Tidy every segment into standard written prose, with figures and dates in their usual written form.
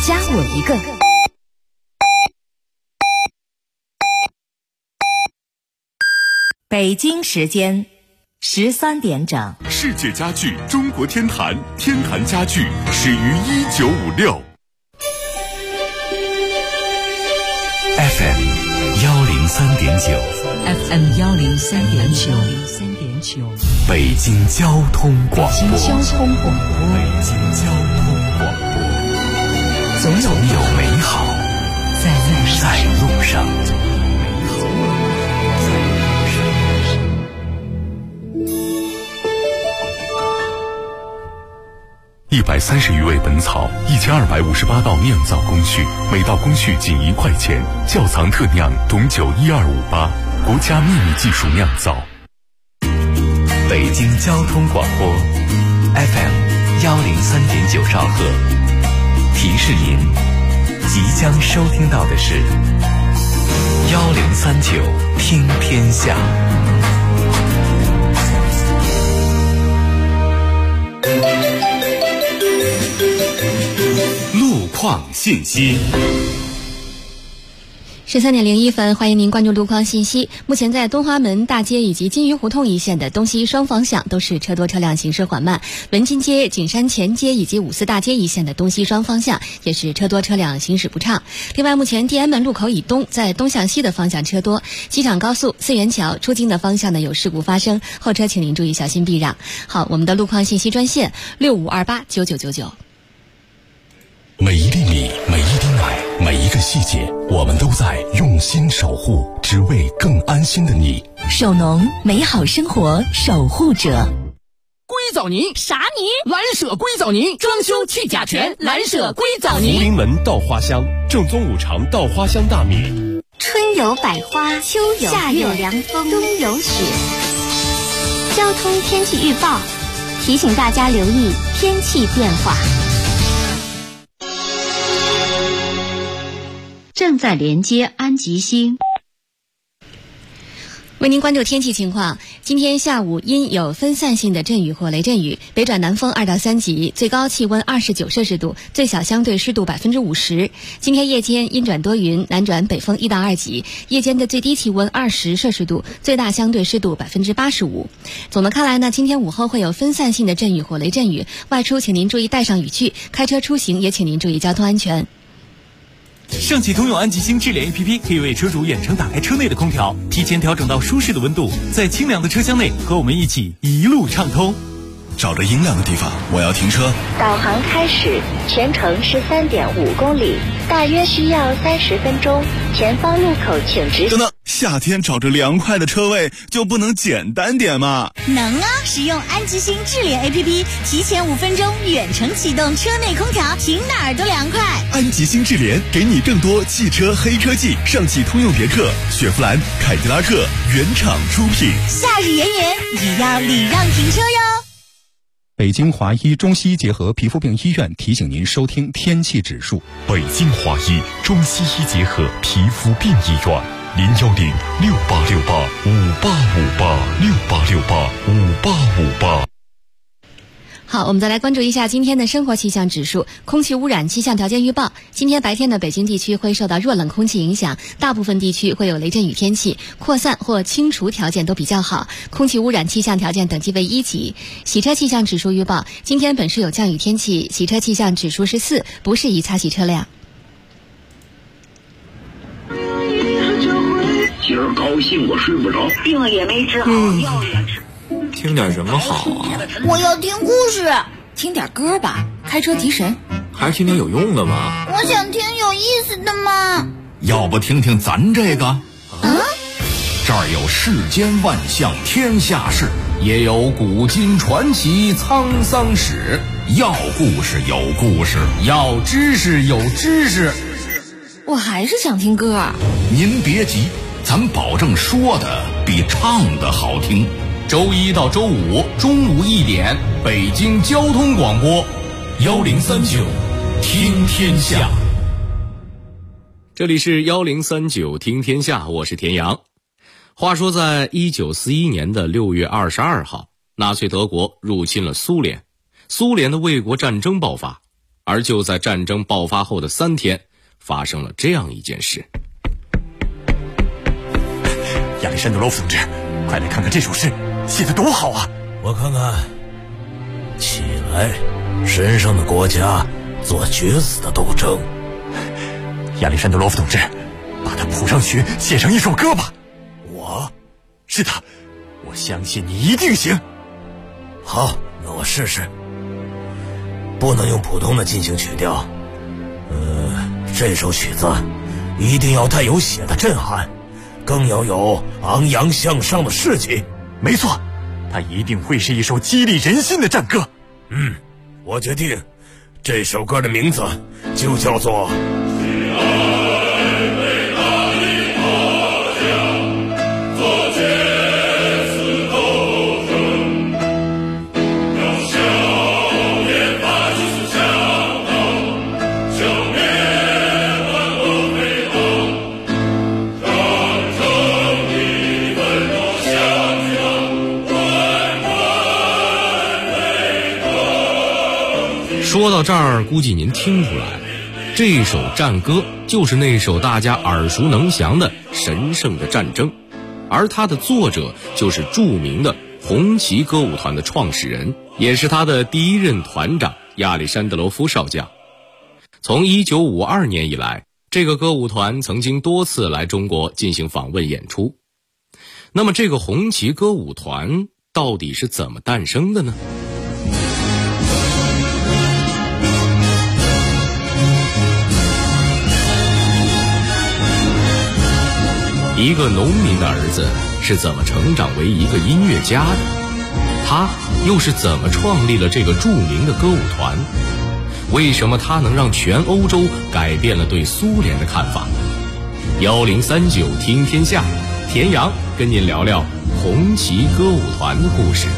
加我一个。北京时间13点整。 世界家具中国天坛，天坛家具始于1956。FM 103.9 FM 103.9 北京交通广播。 北京交通广播，总有美好在路上。 130余味本草，1258道酿造工序，每道工序仅1块钱。窖藏特酿董酒12588，国家秘密技术酿造。 北京交通广播 FM 103.9兆赫，提示您即将收听到的是1039听天下。 路况信息。 13点01分，欢迎您关注路况信息。目前在东华门大街以及金鱼胡同一线的东西双方向都是车多车辆行驶缓慢，文津街、景山前街以及五四大街一线的东西双方向也是车多车辆行驶不畅。另外，目前地安门路口以东在东向西的方向车多，机场高速、四元桥出京的方向呢有事故发生，后车请您注意小心避让。好，我们的路况信息专线65289999。 每一粒米，每一滴奶，每一个细节，我们都在用心守护，只为更安心的你。 首农，美好生活守护者。 硅藻泥啥泥？ 蓝舍硅藻泥，装修去甲醛，蓝舍硅藻泥。 福临门稻花香，正宗五常稻花香大米。 春有百花，秋有夏有凉风，冬有雪。交通天气预报提醒大家留意天气变化。 正在连接安吉星。 为您关注天气情况，今天下午阴有分散性的阵雨或雷阵雨，北转南风2到3级，最高气温29摄氏度，最小相对湿度50%。今天夜间阴转多云，南转北风1到2级，夜间的最低气温20摄氏度，最大相对湿度85%。总的看来呢，今天午后会有分散性的阵雨或雷阵雨，外出请您注意带上雨具，开车出行也请您注意交通安全。 上汽通用安吉星智联 APP 可以为车主远程打开车内的空调，提前调整到舒适的温度，在清凉的车厢内和我们一起一路畅通。 找着阴凉的地方，我要停车。 导航开始，全程13.5公里，大约需要30分钟。前方路口请直行。 等等，夏天找着凉快的车位就不能简单点吗？ 能啊！使用安吉星智联 APP， 提前5分钟远程启动车内空调，停哪儿都凉快。 安吉星智联给你更多汽车黑科技，上汽通用别克、雪佛兰、凯迪拉克原厂出品。 夏日炎炎也要礼让停车哟。 北京华医中西医结合皮肤病医院提醒您收听天气指数。 北京华医中西医结合皮肤病医院，0106868585858，68685858。 好，我们再来关注一下今天的生活气象指数。空气污染气象条件预报，今天白天的北京地区会受到弱冷空气影响，大部分地区会有雷阵雨天气，扩散或清除条件都比较好，空气污染气象条件等级为1级。洗车气象指数预报，今天本市有降雨天气，洗车气象指数是4，不适宜擦洗车辆。 今儿高兴我睡不着， 病了也没治好，药也吃。 听点什么好啊？ 我要听故事。 听点歌吧，开车提神。 还是听点有用的吧。 我想听有意思的嘛。 要不听听咱这个？这儿有世间万象天下事，也有古今传奇沧桑史。要故事有故事，要知识有知识。 我还是想听歌。 您别急，咱保证说的比唱的好听。周1到周5中午1点，北京交通广播1039听天下。 这里是1039听天下，我是田阳。话说在1941年的6月22号，纳粹德国入侵了苏联，苏联的卫国战争爆发。 而就在战争爆发后的3天，发生了这样一件事。 亚历山德罗夫同志，快来看看这首诗，写得多好啊！ 我看看。起来，神圣的国家做决死的斗争。 亚历山德罗夫同志，把它谱上曲，写成一首歌吧。是的，我相信你一定行。 好，那我试试。不能用普通的进行曲调，这首曲子一定要带有血的震撼，更要有昂扬向上的士气。 没错，它一定会是一首激励人心的战歌。 我决定，这首歌的名字就叫做说到这儿，估计您听出来了，这首战歌就是那首大家耳熟能详的神圣的战争，而它的作者就是著名的红旗歌舞团的创始人，也是他的第一任团长亚历山德罗夫少将。从1952年以来，这个歌舞团曾经多次来中国进行访问演出。那么这个红旗歌舞团到底是怎么诞生的呢？一个农民的儿子是怎么成长为一个音乐家的？他又是怎么创立了这个著名的歌舞团？为什么他能让全欧洲改变了对苏联的看法？1039听天下，田阳跟您聊聊红旗歌舞团的故事。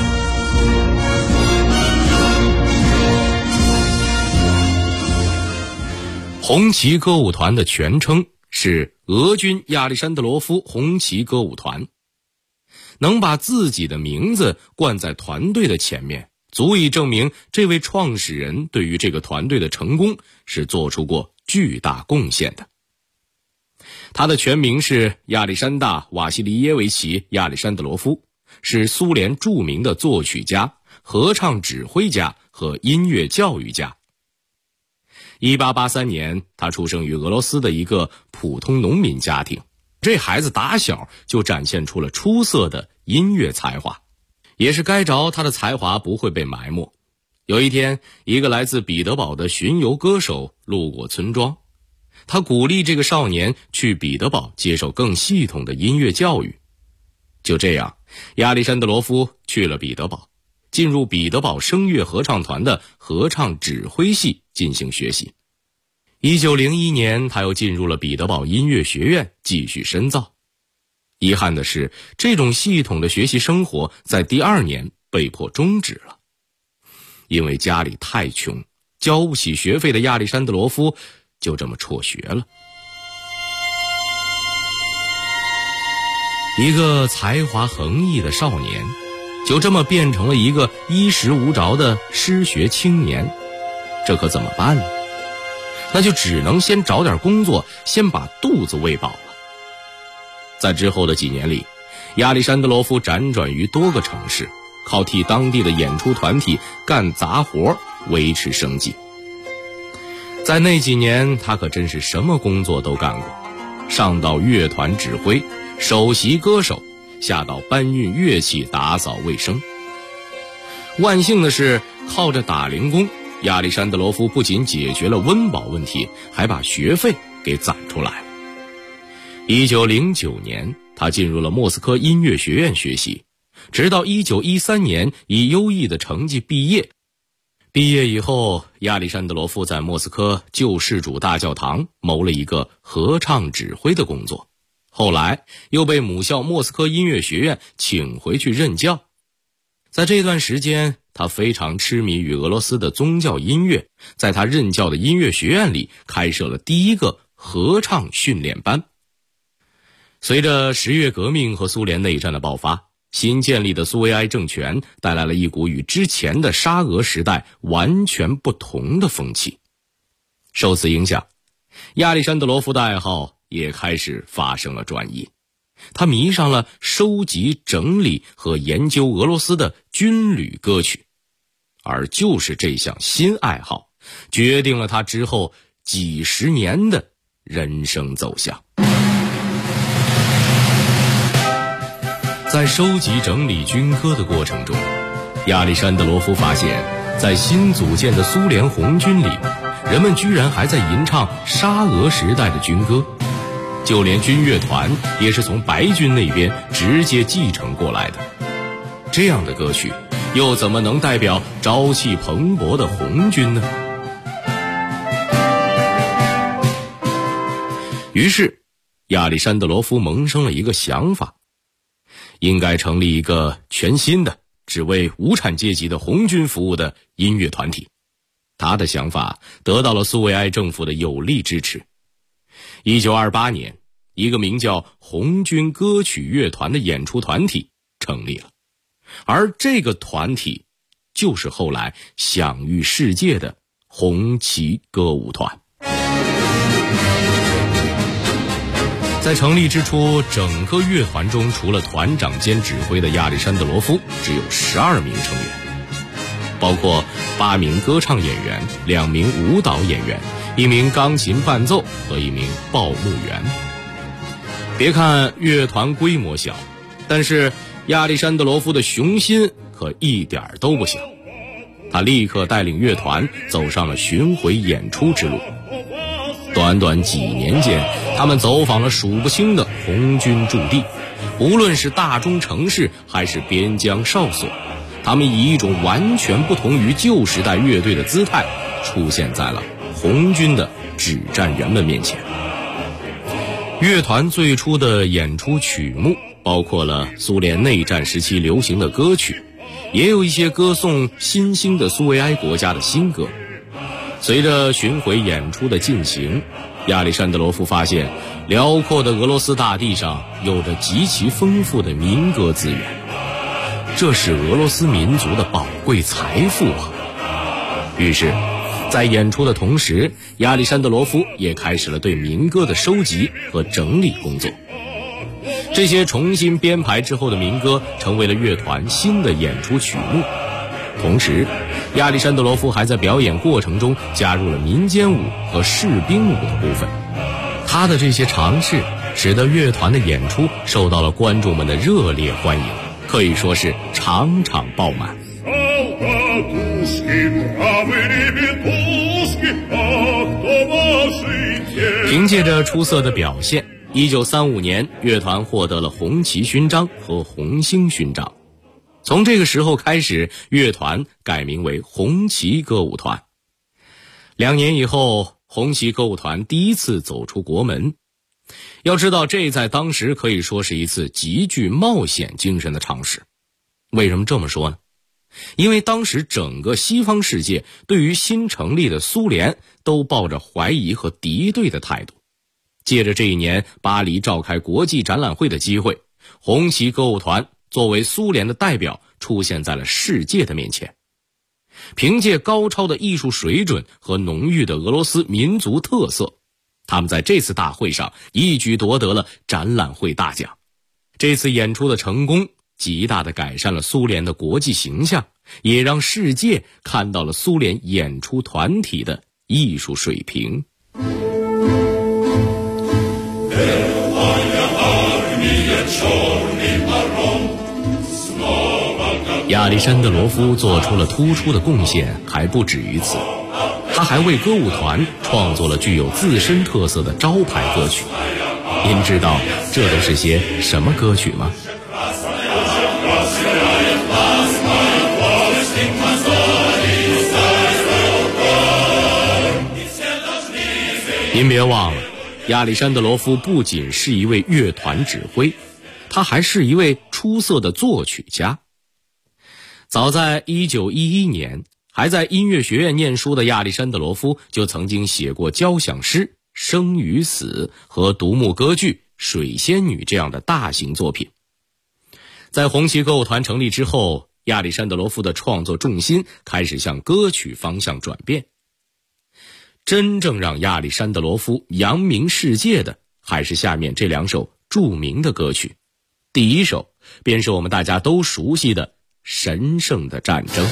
红旗歌舞团的全称是俄军亚历山德罗夫红旗歌舞团。能把自己的名字冠在团队的前面，足以证明这位创始人对于这个团队的成功是做出过巨大贡献的。他的全名是亚历山大·瓦西里耶维奇·亚历山德罗夫，是苏联著名的作曲家、合唱指挥家和音乐教育家。1883年，他出生于俄罗斯的一个普通农民家庭。这孩子打小就展现出了出色的音乐才华，也是该着他的才华不会被埋没。有一天，一个来自彼得堡的巡游歌手路过村庄，他鼓励这个少年去彼得堡接受更系统的音乐教育。就这样，亚历山德罗夫去了彼得堡，进入彼得堡声乐合唱团的合唱指挥系进行学习。1901年，他又进入了彼得堡音乐学院继续深造。遗憾的是，这种系统的学习生活在第2年被迫终止了。因为家里太穷，交不起学费的亚历山德罗夫就这么辍学了。一个才华横溢的少年，就这么变成了一个衣食无着的失学青年，这可怎么办呢？那就只能先找点工作，先把肚子喂饱了。在之后的几年里，亚历山德罗夫辗转于多个城市，靠替当地的演出团体干杂活维持生计。在那几年，他可真是什么工作都干过，上到乐团指挥、首席歌手，下到搬运乐器、打扫卫生。万幸的是，靠着打零工，亚历山德罗夫不仅解决了温饱问题，还把学费给攒出来了。1909年，他进入了莫斯科音乐学院学习，直到1913年以优异的成绩毕业。毕业以后，亚历山德罗夫在莫斯科救世主大教堂谋了一个合唱指挥的工作，后来又被母校莫斯科音乐学院请回去任教。在这段时间，他非常痴迷于俄罗斯的宗教音乐，在他任教的音乐学院里开设了第一个合唱训练班。随着10月革命和苏联内战的爆发， 新建立的苏维埃政权带来了一股与之前的沙俄时代完全不同的风气。受此影响，亚历山德罗夫的爱好也开始发生了转移，他迷上了收集、整理和研究俄罗斯的军旅歌曲，而就是这项新爱好决定了他之后几十年的人生走向。在收集整理军歌的过程中，亚历山德罗夫发现，在新组建的苏联红军里，人们居然还在吟唱沙俄时代的军歌，就连军乐团也是从白军那边直接继承过来的。这样的歌曲又怎么能代表朝气蓬勃的红军呢？于是亚历山德罗夫萌生了一个想法，应该成立一个全新的只为无产阶级的红军服务的音乐团体。他的想法得到了苏维埃政府的有力支持。1928年，一个名叫红军歌曲乐团的演出团体成立了，而这个团体就是后来享誉世界的红旗歌舞团。在成立之初，整个乐团中除了团长兼指挥的亚历山德罗夫，只有12名成员，包括8名歌唱演员、2名舞蹈演员、1名钢琴伴奏和1名报幕员。别看乐团规模小，但是亚历山德罗夫的雄心可一点都不小。他立刻带领乐团走上了巡回演出之路。短短几年间，他们走访了数不清的红军驻地，无论是大中城市还是边疆哨所，他们以一种完全不同于旧时代乐队的姿态出现在了红军的指战员们面前。乐团最初的演出曲目包括了苏联内战时期流行的歌曲，也有一些歌颂新兴的苏维埃国家的新歌。随着巡回演出的进行，亚历山德罗夫发现辽阔的俄罗斯大地上有着极其丰富的民歌资源，这是俄罗斯民族的宝贵财富啊！于是在演出的同时，亚历山德罗夫也开始了对民歌的收集和整理工作。这些重新编排之后的民歌成为了乐团新的演出曲目。同时，亚历山德罗夫还在表演过程中加入了民间舞和士兵舞的部分。他的这些尝试使得乐团的演出受到了观众们的热烈欢迎，可以说是场场爆满。凭借着出色的表现，1935年乐团获得了红旗勋章和红星勋章。从这个时候开始，乐团改名为红旗歌舞团。2年以后，红旗歌舞团第一次走出国门。要知道，这在当时可以说是一次极具冒险精神的尝试。为什么这么说呢？因为当时整个西方世界对于新成立的苏联都抱着怀疑和敌对的态度。借着这一年巴黎召开国际展览会的机会，红旗歌舞团作为苏联的代表出现在了世界的面前。凭借高超的艺术水准和浓郁的俄罗斯民族特色，他们在这次大会上一举夺得了展览会大奖。这次演出的成功极大地改善了苏联的国际形象，也让世界看到了苏联演出团体的艺术水平。亚历山德罗夫做出了突出的贡献还不止于此，他还为歌舞团创作了具有自身特色的招牌歌曲。您知道这都是些什么歌曲吗？您别忘了，亚历山德罗夫不仅是一位乐团指挥，他还是一位出色的作曲家。早在1911年，还在音乐学院念书的亚历山德罗夫就曾经写过交响诗《生与死》和独幕歌剧《水仙女》这样的大型作品。 在红旗歌舞团成立之后，亚历山德罗夫的创作重心开始向歌曲方向转变。真正让亚历山德罗夫扬名世界的，还是下面这2首著名的歌曲。第一首便是我们大家都熟悉的《神圣的战争》。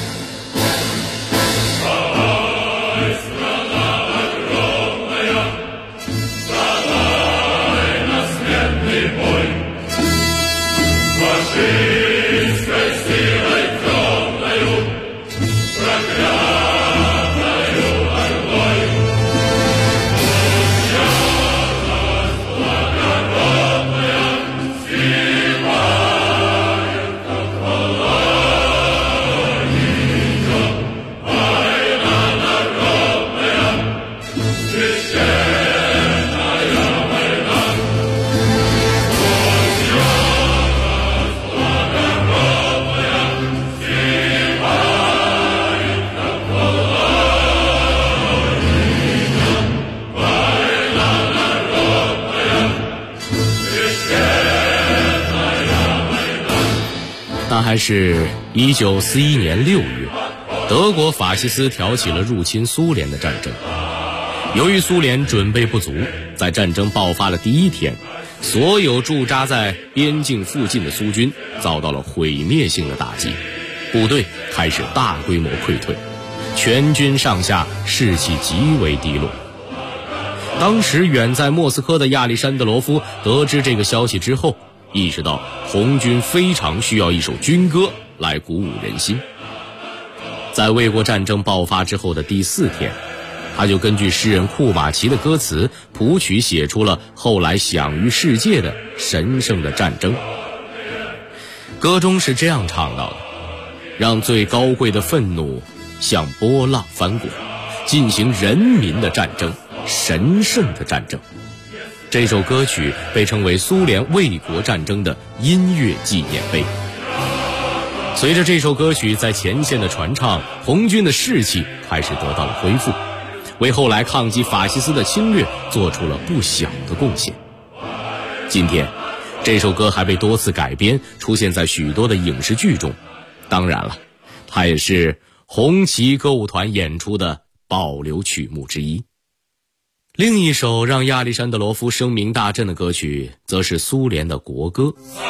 那还是1941年6月，德国法西斯挑起了入侵苏联的战争。由于苏联准备不足，在战争爆发的第1天，所有驻扎在边境附近的苏军遭到了毁灭性的打击，部队开始大规模溃退，全军上下士气极为低落。当时远在莫斯科的亚历山德罗夫得知这个消息之后，意识到红军非常需要一首军歌来鼓舞人心。在卫国战争爆发之后的第4天，他就根据诗人库马奇的歌词谱曲写出了后来享誉世界的《神圣的战争》。歌中是这样唱到的：让最高贵的愤怒像波浪翻滚，进行人民的战争，神圣的战争。这首歌曲被称为苏联卫国战争的音乐纪念碑。随着这首歌曲在前线的传唱，红军的士气开始得到了恢复，为后来抗击法西斯的侵略做出了不小的贡献。今天这首歌还被多次改编，出现在许多的影视剧中。当然了，它也是红旗歌舞团演出的保留曲目之一。另一首让亚历山德罗夫声名大振的歌曲，则是苏联的国歌。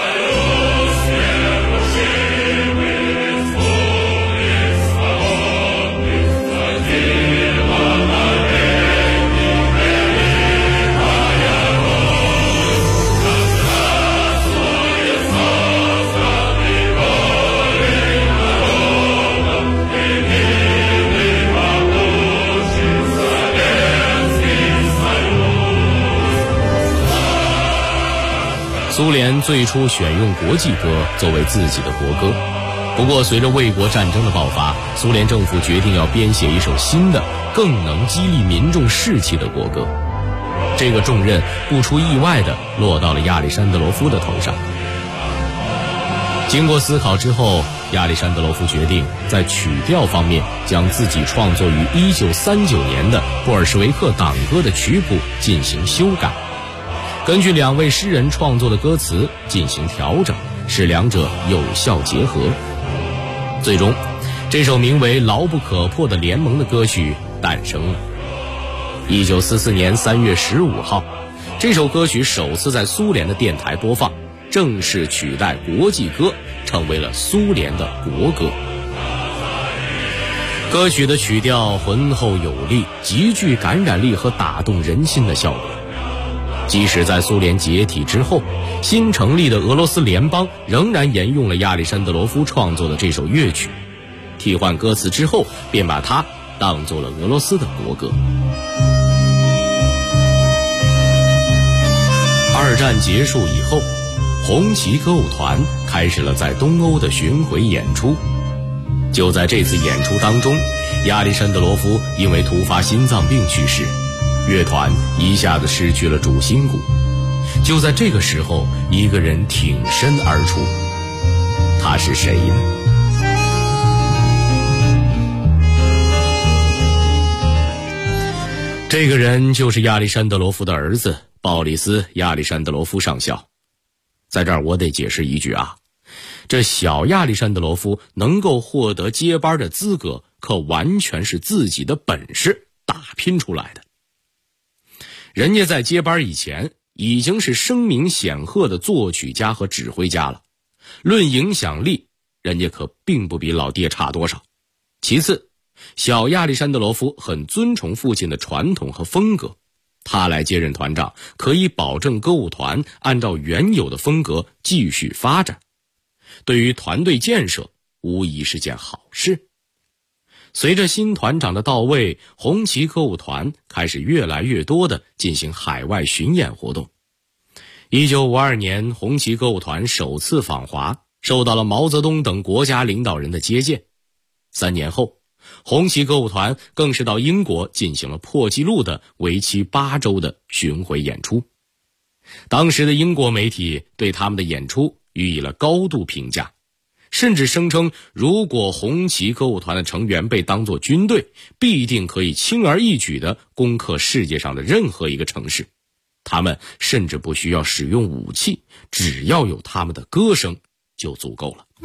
苏联最初选用国际歌作为自己的国歌，不过随着卫国战争的爆发，苏联政府决定要编写一首新的、更能激励民众士气的国歌。这个重任不出意外地落到了亚历山德罗夫的头上。经过思考之后，亚历山德罗夫决定在曲调方面将自己创作于1939年的布尔什维克党歌的曲谱进行修改，根据2位诗人创作的歌词进行调整，使两者有效结合。最终，这首名为《牢不可破的联盟》的歌曲诞生了。1944年3月15号，这首歌曲首次在苏联的电台播放，正式取代国际歌，成为了苏联的国歌。歌曲的曲调浑厚有力，极具感染力和打动人心的效果。即使在苏联解体之后，新成立的俄罗斯联邦仍然沿用了亚历山德罗夫创作的这首乐曲，替换歌词之后，便把它当作了俄罗斯的国歌。二战结束以后，红旗歌舞团开始了在东欧的巡回演出。就在这次演出当中，亚历山德罗夫因为突发心脏病去世，乐团一下子失去了主心骨。就在这个时候，一个人挺身而出，他是谁呢？这个人就是亚历山德罗夫的儿子鲍里斯·亚历山德罗夫上校。在这儿我得解释一句啊， 这小亚历山德罗夫能够获得接班的资格，可完全是自己的本事打拼出来的。人家在接班以前已经是声名显赫的作曲家和指挥家了，论影响力，人家可并不比老爹差多少。其次，小亚历山德罗夫很尊崇父亲的传统和风格，他来接任团长，可以保证歌舞团按照原有的风格继续发展，对于团队建设无疑是件好事。随着新团长的到位，红旗歌舞团开始越来越多地进行海外巡演活动。1952年，红旗歌舞团首次访华，受到了毛泽东等国家领导人的接见。3年后，红旗歌舞团更是到英国进行了破纪录的为期8周的巡回演出。当时的英国媒体对他们的演出予以了高度评价，甚至声称如果红旗歌舞团的成员被当作军队，必定可以轻而易举地攻克世界上的任何一个城市。他们甚至不需要使用武器，只要有他们的歌声就足够了。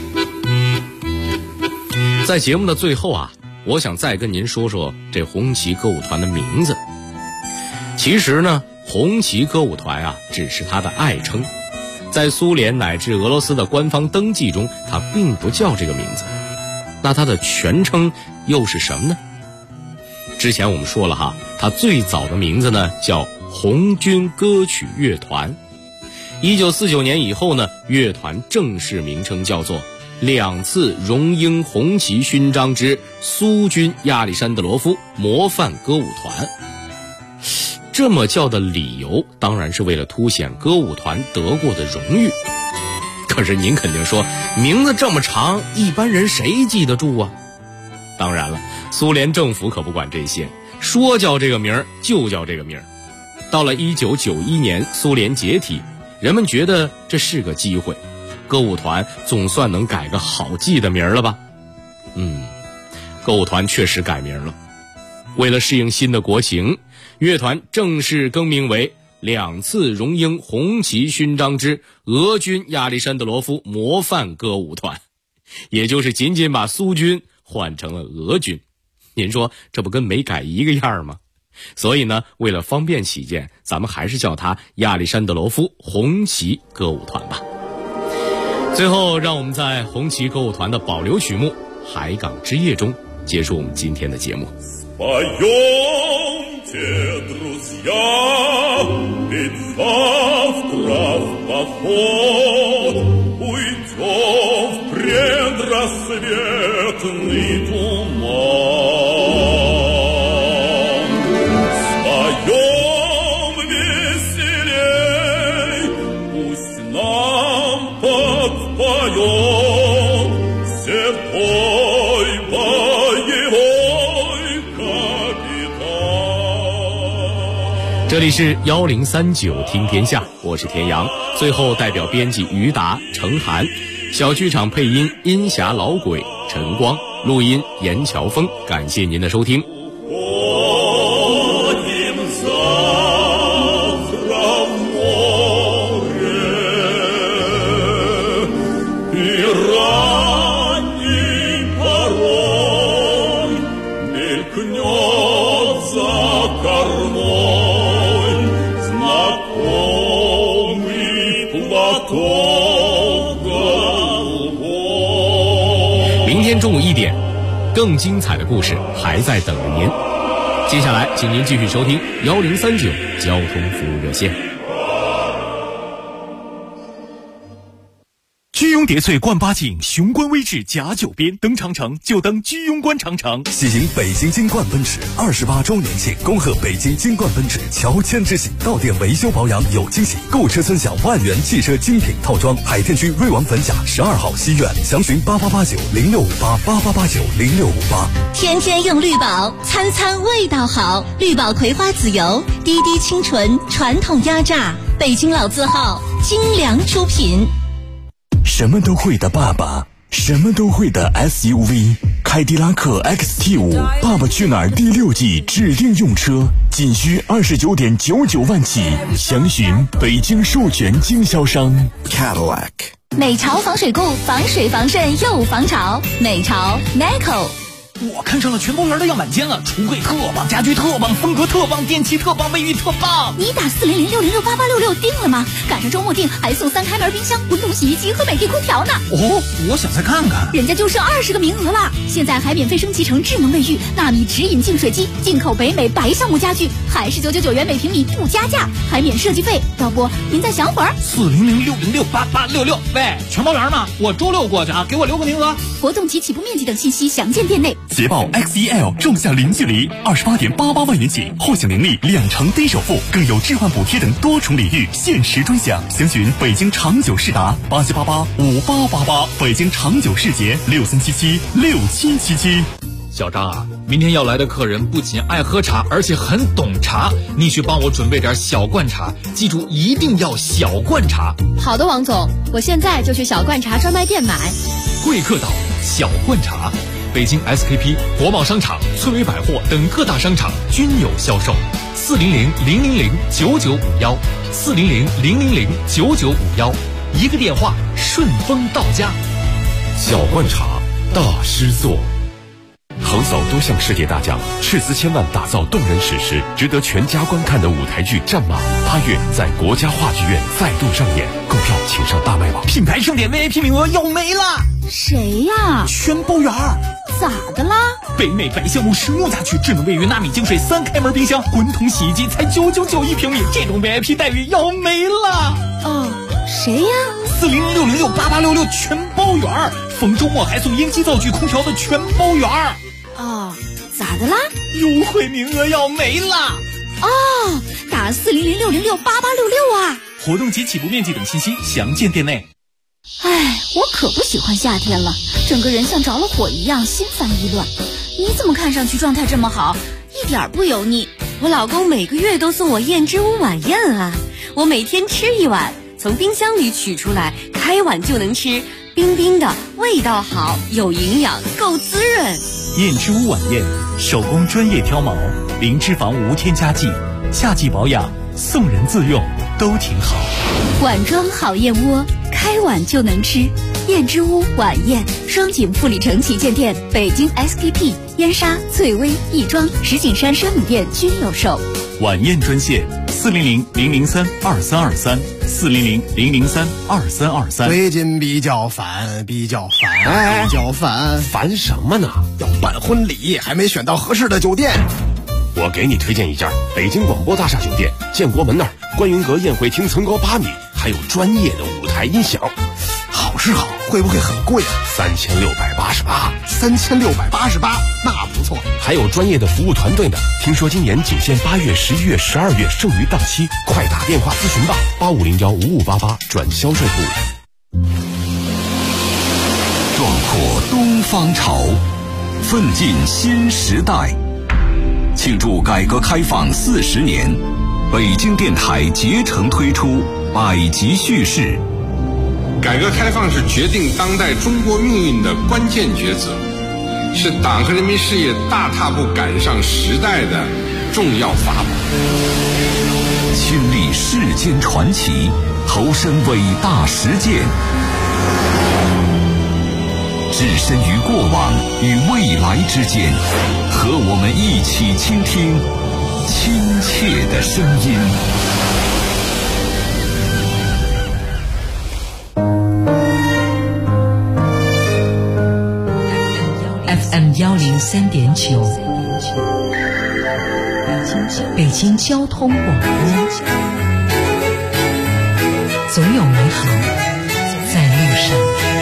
在节目的最后我想再跟您说说这红旗歌舞团的名字。其实呢，红旗歌舞团只是它的爱称，在苏联乃至俄罗斯的官方登记中，它并不叫这个名字。那它的全称又是什么呢？之前我们说了它最早的名字呢叫红军歌曲乐团。1949年以后呢，乐团正式名称叫做2次荣膺红旗勋章之苏军亚历山德罗夫模范歌舞团。这么叫的理由当然是为了凸显歌舞团得过的荣誉。可是您肯定说，名字这么长，一般人谁记得住啊？当然了，苏联政府可不管这些，说叫这个名儿就叫这个名儿。到了1991年苏联解体，人们觉得这是个机会，歌舞团总算能改个好记的名儿了吧？歌舞团确实改名了。为了适应新的国情，乐团正式更名为2次荣膺红旗勋章之俄军亚历山德罗夫模范歌舞团，也就是仅仅把苏军换成了俄军。您说这不跟没改一个样吗？所以呢，为了方便起见，咱们还是叫它亚历山德罗夫红旗歌舞团吧。最后，让我们在红旗歌舞团的保留曲目《海港之夜》中结束我们今天的节目。 Пойдемте, друзья, ведь завтра в поход уйдем в предрассветный туман. Споем веселей, пусть нам подпоет седой боевой капитан. 这里是1039听天下，我是田阳。最后代表编辑于达、程涵，小剧场配音音霞老鬼、陈光，录音严乔峰，感谢您的收听。明天中午1点，更精彩的故事还在等着您。接下来，请您继续收听1039交通服务热线。 居庸叠翠冠八景，雄关威志甲9边，登长城就登居庸关长城。 喜迎北京金冠奔驰28周年庆，恭贺北京金冠奔驰乔迁之喜，到店维修保养有惊喜，购车尊享万元汽车精品套装。海淀区瑞王粉甲12号西苑，详询8889065888890658。 天天用绿宝，餐餐味道好。绿宝葵花籽油，滴滴清纯，传统压榨，北京老字号，精良出品。 什么都会的爸爸，什么都会的 SUV， 凯迪拉克 XT5 爸爸去哪儿第6季指定用车，仅需29.99万起，详询北京授权经销商 Cadillac。 美潮防水固，防水防渗又防潮。美潮 Meco。 我看上了全包园的样板间了，橱柜特棒，家具特棒，风格特棒，电器特棒，卫浴特棒。 你打40060688866定了吗？赶上周末订还送3开门冰箱、滚筒洗衣机和美的空调呢。 哦，我想再看看。 人家就剩20个名额了，现在还免费升级成智能卫浴、纳米直饮净水机，进口北美白橡木家具，还是999元每平米不加价，还免设计费。要不您再想会儿 ？40060688866。喂，全包园呢？我周6过去啊，给我留个名额。 活动及起步面积等信息详见店内。 捷豹 XEL 仲夏零距离28.88万元起，获享年利2成低首付，更有置换补贴等多重礼遇，限时专享。详询北京长久世达87885888，北京长久世捷63776777。 小张啊，明天要来的客人不仅爱喝茶，而且很懂茶，你去帮我准备点小罐茶，记住一定要小罐茶。 好的，王总，我现在就去小罐茶专卖店买。 贵客岛小罐茶，北京 SKP、国贸商场、翠微百货等各大商场均有销售。400-000-9951，400-000-9951，一个电话顺丰到家。 小罐茶，大师作。横扫多项世界大奖，斥资千万打造动人史诗，值得全家观看的舞台剧《战马》8月在国家话剧院再度上演，购票请上大麦网。 品牌盛典 VIP 名额要没了。 谁呀？ 全包园。 咋的啦？ 北美白橡木实木家具、智能卫浴、纳米净水、3开门冰箱、滚筒洗衣机才999平米，这种 VIP 待遇要没了。 哦，谁呀 ？40060688866全包园，逢周末还送英基灶具空调的全包园。 哦，咋的啦？ 优惠名额要没了。 哦，打40060688866啊！ 活动及起步面积等信息详见店内。 哎，我可不喜欢夏天了，整个人像着了火一样，心烦意乱。你怎么看上去状态这么好，一点不油腻？ 我老公每个月都送我燕之屋晚宴啊，我每天吃1碗，从冰箱里取出来，开碗就能吃，冰冰的，味道好，有营养，够滋润。 燕之屋晚宴，手工专业挑毛，零脂肪无添加剂，夏季保养，送人自用都挺好。 碗装好燕窝，开碗就能吃。燕之屋晚宴，双井富里城旗舰店、北京 SKP、燕莎、翠微、亦庄、石景山奢品店均有售。 晚宴专线400-003-2323，400-003-2323。 最近比较烦。 烦什么呢？ 要办婚礼，还没选到合适的酒店。 我给你推荐一家北京广播大厦酒店，建国门那儿，观云阁宴会厅层高8米，还有专业的舞台音响。 好是好，会不会很贵啊 ？3688， 那不错。 还有专业的服务团队呢。听说今年仅限8月、11月、12月，剩余档期，快打电话咨询吧，85015588转销售部。 壮阔东方潮，奋进新时代。庆祝改革开放40年，北京电台竭诚推出百集叙事。 改革开放是决定当代中国命运的关键抉择，是党和人民事业大踏步赶上时代的重要法宝。 亲历世间传奇，投身伟大实践，置身于过往与未来之间，和我们一起倾听亲切的声音。 FM 103.9，北京交通广播，总有美好在路上。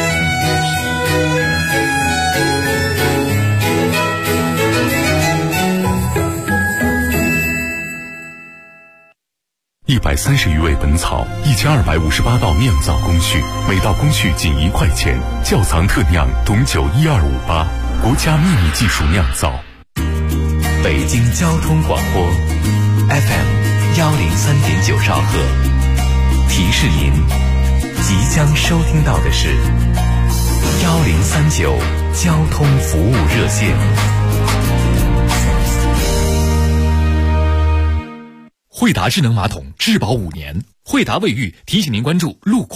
130余味本草，1258道酿造工序，每道工序仅1块钱，窖藏特酿董酒12588，国家秘密技术酿造。 北京交通广播 FM 103.9兆赫，提示您即将收听到的是1039交通服务热线。 惠达智能马桶质保5年，惠达卫浴提醒您关注路况。